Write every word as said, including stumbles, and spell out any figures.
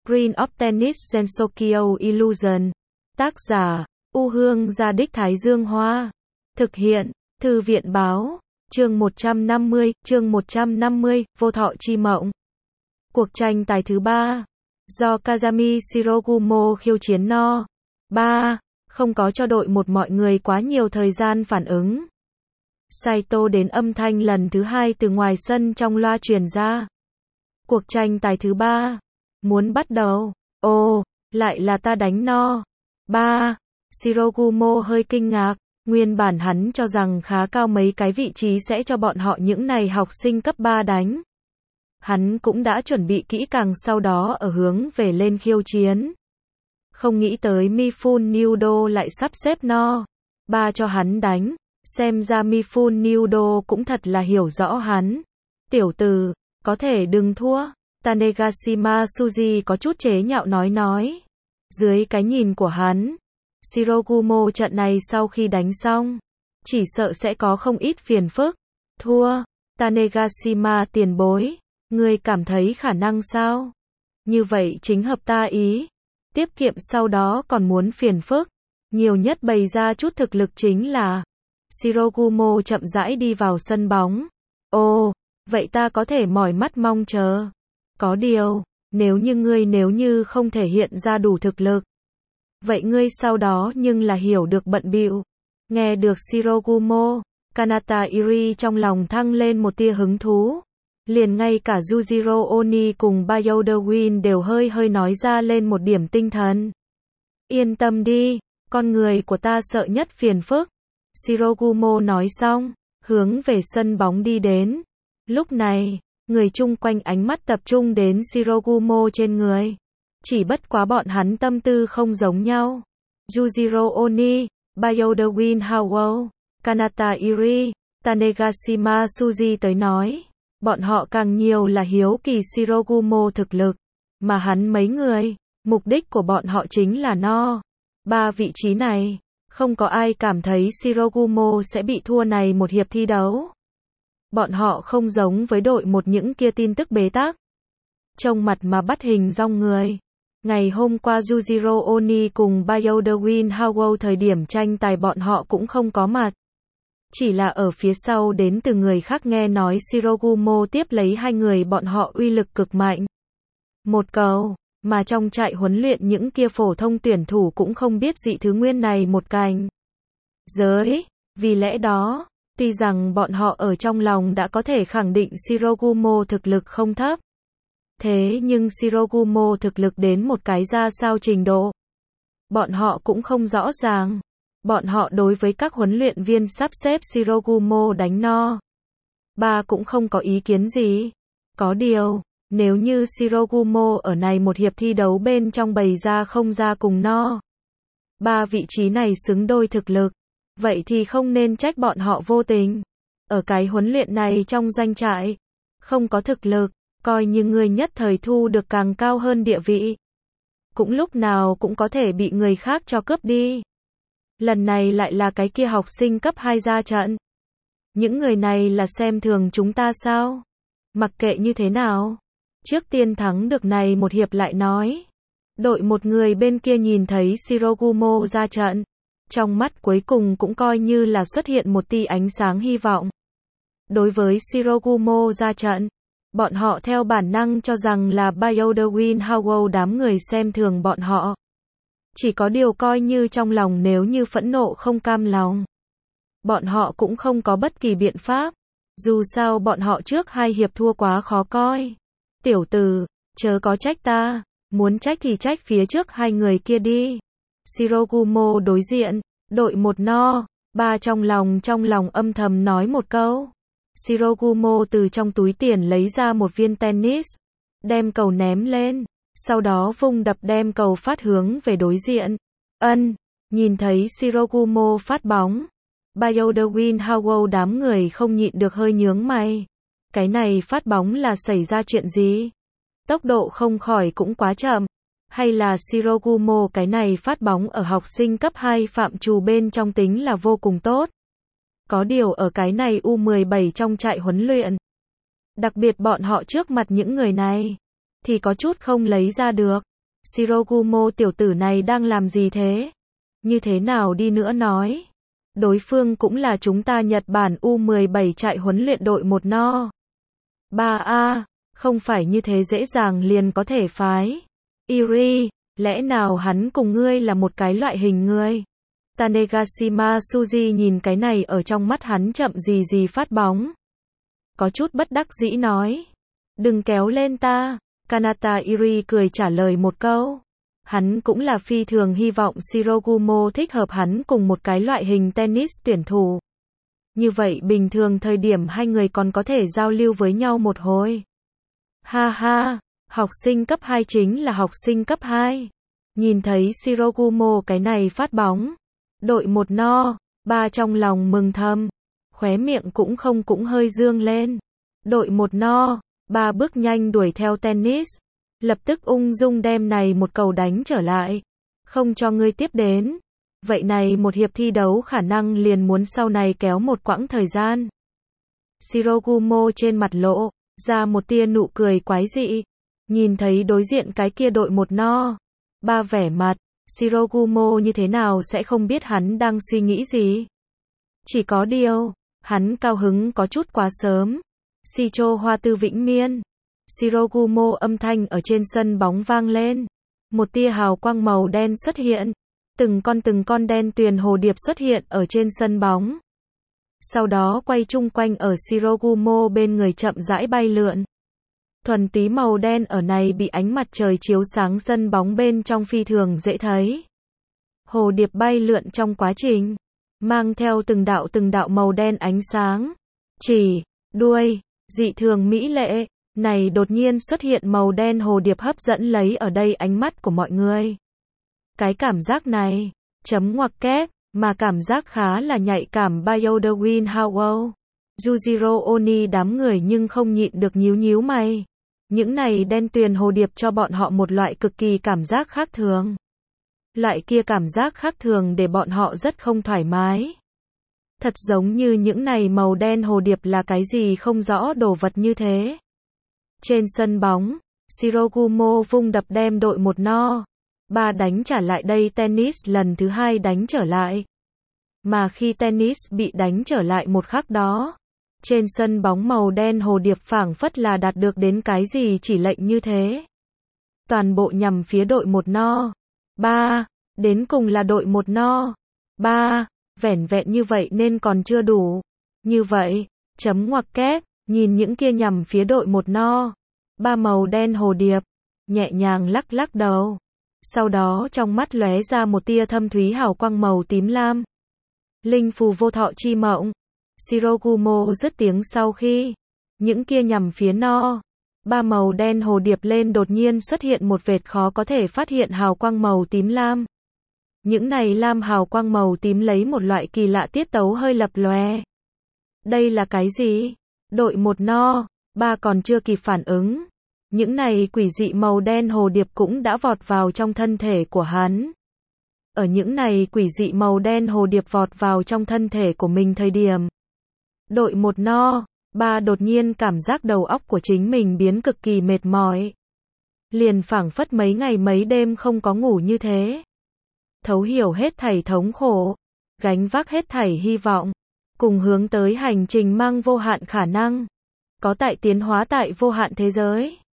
Screen of Tennis Gensokyo Illusion. Tác giả, U Hương Gia Đích Thái Dương Hoa. Thực hiện, Thư viện Báo. Chương một trăm năm mươi, chương một trăm năm mươi, Vô Thọ Chi Mộng. Cuộc tranh tài thứ ba. Do Kazami Shirogumo khiêu chiến No. ba. Không có cho đội một mọi người quá nhiều thời gian phản ứng. Saito đến âm thanh lần thứ hai từ ngoài sân trong loa truyền ra. Cuộc tranh tài thứ ba. Muốn bắt đầu. Ồ, lại là ta đánh No. ba. Shirogumo hơi kinh ngạc. Nguyên bản hắn cho rằng khá cao mấy cái vị trí sẽ cho bọn họ những này học sinh cấp ba đánh. Hắn cũng đã chuẩn bị kỹ càng sau đó ở hướng về lên khiêu chiến. Không nghĩ tới Mifune Nudo lại sắp xếp No. ba cho hắn đánh. Xem ra Mifune Nudo cũng thật là hiểu rõ hắn. Tiểu tử, có thể đừng thua. Tanegashima Suji có chút chế nhạo nói nói. Dưới cái nhìn của hắn, Shirogumo trận này sau khi đánh xong, chỉ sợ sẽ có không ít phiền phức. Thua. Tanegashima tiền bối, ngươi cảm thấy khả năng sao? Như vậy chính hợp ta ý. Tiết kiệm sau đó còn muốn phiền phức. Nhiều nhất bày ra chút thực lực chính là. Shirogumo chậm rãi đi vào sân bóng. Ồ, vậy ta có thể mỏi mắt mong chờ. Có điều, nếu như ngươi nếu như không thể hiện ra đủ thực lực, vậy ngươi sau đó nhưng là hiểu được bận bịu. Nghe được Shirogumo, Kanata Iri trong lòng thăng lên một tia hứng thú. Liền ngay cả Yujiro Oni cùng Byoda Win đều hơi hơi nói ra lên một điểm tinh thần. Yên tâm đi, con người của ta sợ nhất phiền phức. Shirogumo nói xong, hướng về sân bóng đi đến. Lúc này, người chung quanh ánh mắt tập trung đến Shirogumo trên người. Chỉ bất quá bọn hắn tâm tư không giống nhau. Yujiro Oni, Byoda Win Howell, Kanata Iri, Tanegashima Suji tới nói. Bọn họ càng nhiều là hiếu kỳ Shirogumo thực lực. Mà hắn mấy người, mục đích của bọn họ chính là No. Ba vị trí này, không có ai cảm thấy Shirogumo sẽ bị thua này một hiệp thi đấu. Bọn họ không giống với đội một những kia tin tức bế tắc. Trông mặt mà bắt hình dong người. Ngày hôm qua Yujiro Oni cùng Byoda Win Howell thời điểm tranh tài bọn họ cũng không có mặt. Chỉ là ở phía sau đến từ người khác nghe nói Shirogumo tiếp lấy hai người bọn họ uy lực cực mạnh. Một cầu, mà trong trại huấn luyện những kia phổ thông tuyển thủ cũng không biết dị thứ nguyên này một cành. Giới, vì lẽ đó, tuy rằng bọn họ ở trong lòng đã có thể khẳng định Shirogumo thực lực không thấp. Thế nhưng Shirogumo thực lực đến một cái ra sao trình độ, bọn họ cũng không rõ ràng. Bọn họ đối với các huấn luyện viên sắp xếp Shirogumo đánh No. ba cũng không có ý kiến gì. Có điều, nếu như Shirogumo ở này một hiệp thi đấu bên trong bày ra không ra cùng No. ba vị trí này xứng đôi thực lực, vậy thì không nên trách bọn họ vô tình. Ở cái huấn luyện này trong doanh trại, không có thực lực, coi như người nhất thời thu được càng cao hơn địa vị. Cũng lúc nào cũng có thể bị người khác cho cướp đi. Lần này lại là cái kia học sinh cấp hai ra trận. Những người này là xem thường chúng ta sao? Mặc kệ như thế nào, trước tiên thắng được này một hiệp lại nói. Đội một người bên kia nhìn thấy Shirogumo ra trận, trong mắt cuối cùng cũng coi như là xuất hiện một tia ánh sáng hy vọng. Đối với Shirogumo ra trận, bọn họ theo bản năng cho rằng là Byoda Win Howell đám người xem thường bọn họ. Chỉ có điều coi như trong lòng nếu như phẫn nộ không cam lòng. Bọn họ cũng không có bất kỳ biện pháp. Dù sao bọn họ trước hai hiệp thua quá khó coi. Tiểu tử, chớ có trách ta. Muốn trách thì trách phía trước hai người kia đi. Shirogumo đối diện, đội một No. ba trong lòng trong lòng âm thầm nói một câu. Shirogumo từ trong túi tiền lấy ra một viên tennis. Đem cầu ném lên. Sau đó vung đập đem cầu phát hướng về đối diện. Ân, nhìn thấy Shirogumo phát bóng. Byoda Win Howell đám người không nhịn được hơi nhướng mày. Cái này phát bóng là xảy ra chuyện gì? Tốc độ không khỏi cũng quá chậm. Hay là Shirogumo cái này phát bóng ở học sinh cấp hai phạm trù bên trong tính là vô cùng tốt. Có điều ở cái này U mười bảy trong trại huấn luyện. Đặc biệt bọn họ trước mặt những người này. thì có chút không lấy ra được. Shirogumo tiểu tử này đang làm gì thế? Như thế nào đi nữa nói? Đối phương cũng là chúng ta Nhật Bản U mười bảy trại huấn luyện đội một no. ba A, không phải như thế dễ dàng liền có thể phái. Iri, lẽ nào hắn cùng ngươi là một cái loại hình người? Tanegashima Suji nhìn cái này ở trong mắt hắn chậm gì gì phát bóng. Có chút bất đắc dĩ nói. Đừng kéo lên ta. Kanata Iri cười trả lời một câu. Hắn cũng là phi thường hy vọng Shirogumo thích hợp hắn cùng một cái loại hình tennis tuyển thủ. Như vậy bình thường thời điểm hai người còn có thể giao lưu với nhau một hồi. Ha ha, học sinh cấp hai chính là học sinh cấp hai. Nhìn thấy Shirogumo cái này phát bóng. Đội một no, ba trong lòng mừng thầm. Khóe miệng cũng không cũng hơi dương lên. Đội một no, ba bước nhanh đuổi theo tennis. Lập tức ung dung đem này một cầu đánh trở lại. Không cho ngươi tiếp đến. Vậy này một hiệp thi đấu khả năng liền muốn sau này kéo một quãng thời gian. Shirogumo trên mặt lộ ra một tia nụ cười quái dị. Nhìn thấy đối diện cái kia đội một no. Ba vẻ mặt. Shirogumo như thế nào sẽ không biết hắn đang suy nghĩ gì. Chỉ có điều. Hắn cao hứng có chút quá sớm. Shicho hoa tư vĩnh miên. Shirogumo âm thanh ở trên sân bóng vang lên. Một tia hào quang màu đen xuất hiện. Từng con từng con đen tuyền hồ điệp xuất hiện ở trên sân bóng. Sau đó quay chung quanh ở Shirogumo bên người chậm rãi bay lượn. Thuần túy màu đen ở này bị ánh mặt trời chiếu sáng sân bóng bên trong phi thường dễ thấy. Hồ điệp bay lượn trong quá trình. Mang theo từng đạo từng đạo màu đen ánh sáng. Chỉ, đuôi, dị thường mỹ lệ. Này đột nhiên xuất hiện màu đen hồ điệp hấp dẫn lấy ở đây ánh mắt của mọi người. Cái cảm giác này, chấm ngoặc kép, mà cảm giác khá là nhạy cảm Biodewin Howell. Yujiro Oni đám người nhưng không nhịn được nhíu nhíu mày. Những này đen tuyền hồ điệp cho bọn họ một loại cực kỳ cảm giác khác thường. Loại kia cảm giác khác thường để bọn họ rất không thoải mái. Thật giống như những này màu đen hồ điệp là cái gì không rõ đồ vật như thế. Trên sân bóng, Shirogumo vung đập đem đội một no. Ba đánh trả lại đây tennis lần thứ hai đánh trở lại. Mà khi tennis bị đánh trở lại một khắc đó. Trên sân bóng màu đen hồ điệp phảng phất là đạt được đến cái gì chỉ lệnh như thế. Toàn bộ nhằm phía đội một no. Ba, đến cùng là đội một no. Ba, vẻn vẹn như vậy nên còn chưa đủ. Như vậy, chấm ngoặc kép, nhìn những kia nhằm phía đội một no. Ba màu đen hồ điệp, nhẹ nhàng lắc lắc đầu. Sau đó trong mắt lóe ra một tia thâm thúy hào quang màu tím lam. Linh phù vô thọ chi mộng. Shirogumo dứt tiếng sau khi những kia nhằm phía no. Ba màu đen hồ điệp lên đột nhiên xuất hiện một vệt khó có thể phát hiện hào quang màu tím lam. Những này lam hào quang màu tím lấy một loại kỳ lạ tiết tấu hơi lập lòe. Đây là cái gì? Đội một no. Ba còn chưa kịp phản ứng. Những này quỷ dị màu đen hồ điệp cũng đã vọt vào trong thân thể của hắn. Ở những này quỷ dị màu đen hồ điệp vọt vào trong thân thể của mình thời điểm. Đội một no, ba đột nhiên cảm giác đầu óc của chính mình biến cực kỳ mệt mỏi. Liền phảng phất mấy ngày mấy đêm không có ngủ như thế. Thấu hiểu hết thảy thống khổ, gánh vác hết thảy hy vọng, cùng hướng tới hành trình mang vô hạn khả năng. Có tại tiến hóa tại vô hạn thế giới.